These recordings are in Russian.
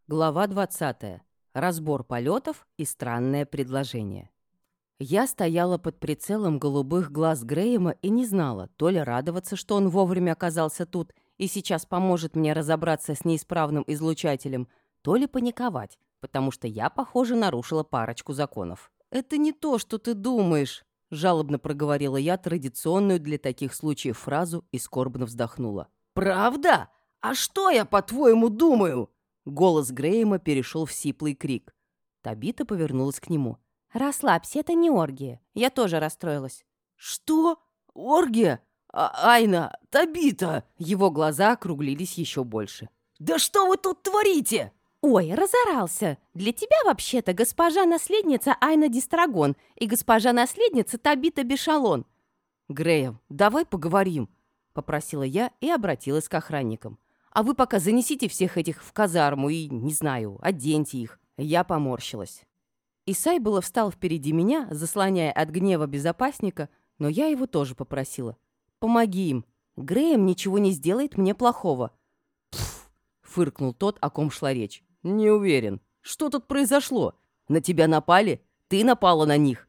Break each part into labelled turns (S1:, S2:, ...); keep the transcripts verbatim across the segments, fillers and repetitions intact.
S1: Глава двадцатая. Разбор полетов и странное предложение. Я стояла под прицелом голубых глаз Грэема и не знала, то ли радоваться, что он вовремя оказался тут и сейчас поможет мне разобраться с неисправным излучателем, то ли паниковать, потому что я, похоже, нарушила парочку законов. «Это не то, что ты думаешь», — жалобно проговорила я традиционную для таких случаев фразу и скорбно вздохнула.
S2: «Правда? А что я, по-твоему, думаю?»
S1: Голос Грэема перешел в сиплый крик. Табита повернулась к нему. «Расслабься, это не оргия. Я тоже расстроилась».
S2: «Что? Оргия? А Айна, Табита!»
S1: Его глаза округлились еще больше.
S2: «Да что вы тут творите?»
S1: «Ой, разорался. Для тебя, вообще-то, госпожа-наследница Айна Дистрагон и госпожа-наследница Табита Бешалон». «Грэем, давай поговорим», — попросила я и обратилась к охранникам. «А вы пока занесите всех этих в казарму и, не знаю, оденьте их». Я поморщилась. Исай было встал впереди меня, заслоняя от гнева безопасника, но я его тоже попросила. «Помоги им. Грэем ничего не сделает мне плохого». «Пф!» — фыркнул тот, о ком шла речь. «Не уверен. Что тут произошло? На тебя напали? Ты напала на них?»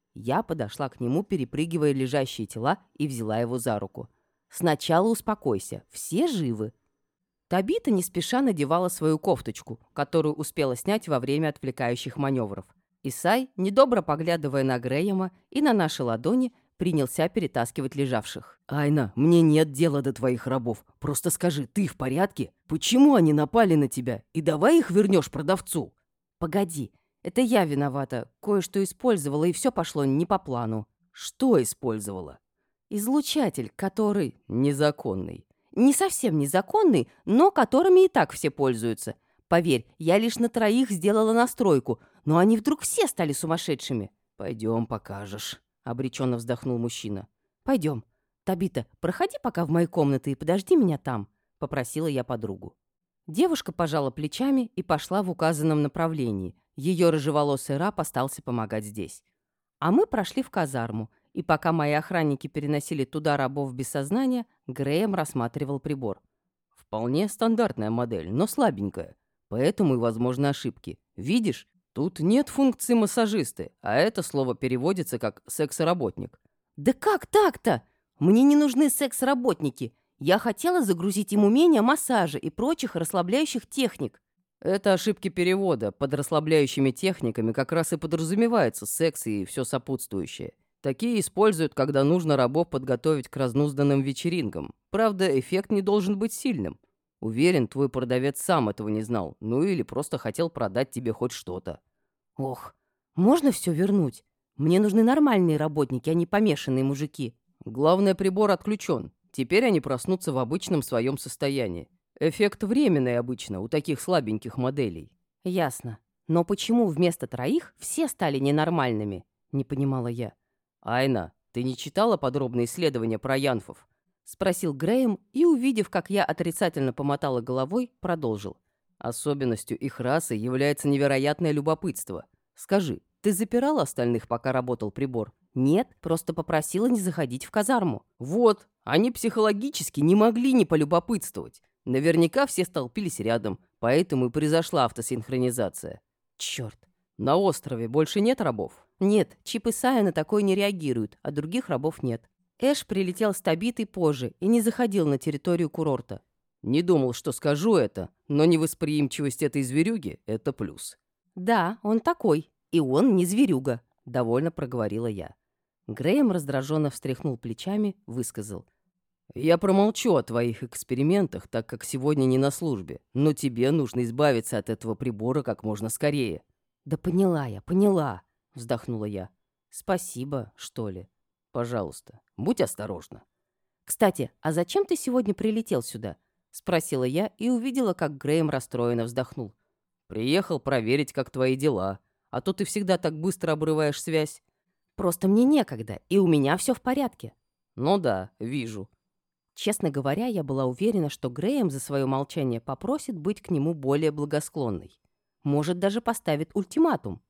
S1: Я подошла к нему, перепрыгивая лежащие тела, и взяла его за руку. «Сначала успокойся. Все живы». Табита не спеша надевала свою кофточку, которую успела снять во время отвлекающих маневров. Исай, недобро поглядывая на Грэема и на наши ладони, принялся перетаскивать лежавших.
S2: «Айна, мне нет дела до твоих рабов. Просто скажи, ты в порядке? Почему они напали на тебя? И давай их вернешь продавцу».
S1: «Погоди, это я виновата. Кое-что использовала, и все пошло не по плану».
S2: «Что использовала?»
S1: «Излучатель, который незаконный». Не совсем незаконный, но которыми и так все пользуются. Поверь, я лишь на троих сделала настройку, но они вдруг все стали сумасшедшими.
S2: «Пойдем, покажешь»,
S1: — обреченно вздохнул мужчина. «Пойдем. Табита, проходи пока в мои комнаты и подожди меня там», — попросила я подругу. Девушка пожала плечами и пошла в указанном направлении. Ее рыжеволосый раб остался помогать здесь. А мы прошли в казарму, и пока мои охранники переносили туда рабов без сознания, Грэем рассматривал прибор.
S2: «Вполне стандартная модель, но слабенькая. Поэтому и возможны ошибки. Видишь, тут нет функции массажисты, а это слово переводится как «секс-работник».
S1: «Да как так-то? Мне не нужны секс-работники. Я хотела загрузить им умения массажа и прочих расслабляющих техник».
S2: Это ошибки перевода. Под расслабляющими техниками как раз и подразумевается секс и все сопутствующее. Такие используют, когда нужно рабов подготовить к разнузданным вечеринкам. Правда, эффект не должен быть сильным. Уверен, твой продавец сам этого не знал, ну или просто хотел продать тебе хоть что-то.
S1: «Ох, можно все вернуть? Мне нужны нормальные работники, а не помешанные мужики».
S2: Главное, прибор отключен. Теперь они проснутся в обычном своем состоянии. Эффект временный обычно у таких слабеньких моделей.
S1: «Ясно. Но почему вместо троих все стали ненормальными?» — не понимала я.
S2: «Айна, ты не читала подробные исследования про янфов?»
S1: — спросил Грэем и, увидев, как я отрицательно помотала головой, продолжил.
S2: «Особенностью их расы является невероятное любопытство. Скажи, ты запирал остальных, пока работал прибор?»
S1: «Нет, просто попросила не заходить в казарму».
S2: «Вот, они психологически не могли не полюбопытствовать. Наверняка все столпились рядом, поэтому и произошла автосинхронизация».
S1: «Черт».
S2: «На острове больше нет рабов?»
S1: «Нет, Чип и Сая на такое не реагируют, а других рабов нет». Эш прилетел с Табитой позже и не заходил на территорию курорта.
S2: «Не думал, что скажу это, но невосприимчивость этой зверюги — это плюс».
S1: «Да, он такой, и он не зверюга», — довольно проговорила я. Грэем раздраженно встряхнул плечами, высказал.
S2: «Я промолчу о твоих экспериментах, так как сегодня не на службе, но тебе нужно избавиться от этого прибора как можно скорее».
S1: «Да поняла я, поняла», — вздохнула я. «Спасибо, что ли?»
S2: «Пожалуйста, будь осторожна».
S1: «Кстати, а зачем ты сегодня прилетел сюда?» — спросила я и увидела, как Грэем расстроенно вздохнул.
S2: «Приехал проверить, как твои дела, а то ты всегда так быстро обрываешь связь».
S1: «Просто мне некогда, и у меня все в порядке».
S2: «Ну да, вижу».
S1: Честно говоря, я была уверена, что Грэем за свое молчание попросит быть к нему более благосклонной. Может, даже поставит ультиматум.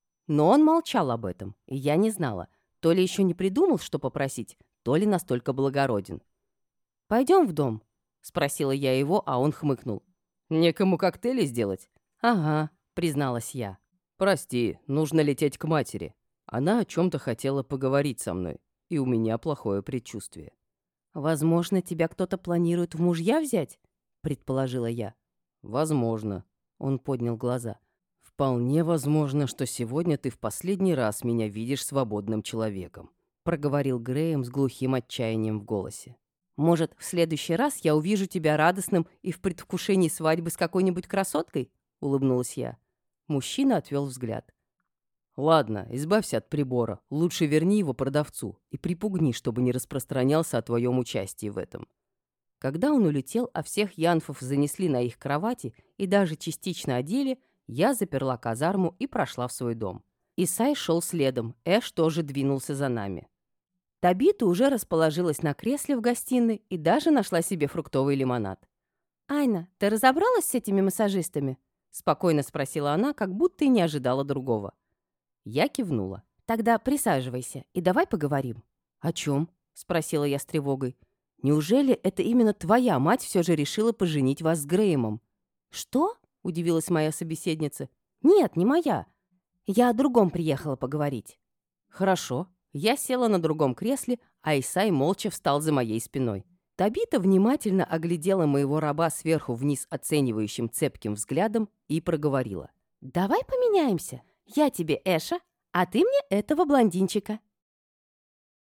S1: Но он молчал об этом, и я не знала, то ли еще не придумал, что попросить, то ли настолько благороден. «Пойдем в дом?» — спросила я его, а он хмыкнул.
S2: «Некому коктейли сделать?»
S1: «Ага», — призналась я.
S2: «Прости, нужно лететь к матери. Она о чем-то хотела поговорить со мной, и у меня плохое предчувствие».
S1: «Возможно, тебя кто-то планирует в мужья взять?» — предположила я.
S2: «Возможно», — он поднял глаза. «Вполне возможно, что сегодня ты в последний раз меня видишь свободным человеком», — проговорил Грэем с глухим отчаянием в голосе.
S1: «Может, в следующий раз я увижу тебя радостным и в предвкушении свадьбы с какой-нибудь красоткой?» — улыбнулась я. Мужчина отвел взгляд.
S2: «Ладно, избавься от прибора. Лучше верни его продавцу и припугни, чтобы не распространялся о твоем участии в этом».
S1: Когда он улетел, а всех янфов занесли на их кровати и даже частично одели, я заперла казарму и прошла в свой дом. Исай шел следом, Эш тоже двинулся за нами. Табита уже расположилась на кресле в гостиной и даже нашла себе фруктовый лимонад. «Айна, ты разобралась с этими массажистами?» — спокойно спросила она, как будто и не ожидала другого. Я кивнула. «Тогда присаживайся и давай поговорим». «О чем?» — спросила я с тревогой. «Неужели это именно твоя мать все же решила поженить вас с Грэемом?» «Что?» — удивилась моя собеседница. «Нет, не моя. Я о другом приехала поговорить». «Хорошо». Я села на другом кресле, а Исай молча встал за моей спиной. Табита внимательно оглядела моего раба сверху вниз оценивающим цепким взглядом и проговорила. «Давай поменяемся. Я тебе Эша, а ты мне этого блондинчика».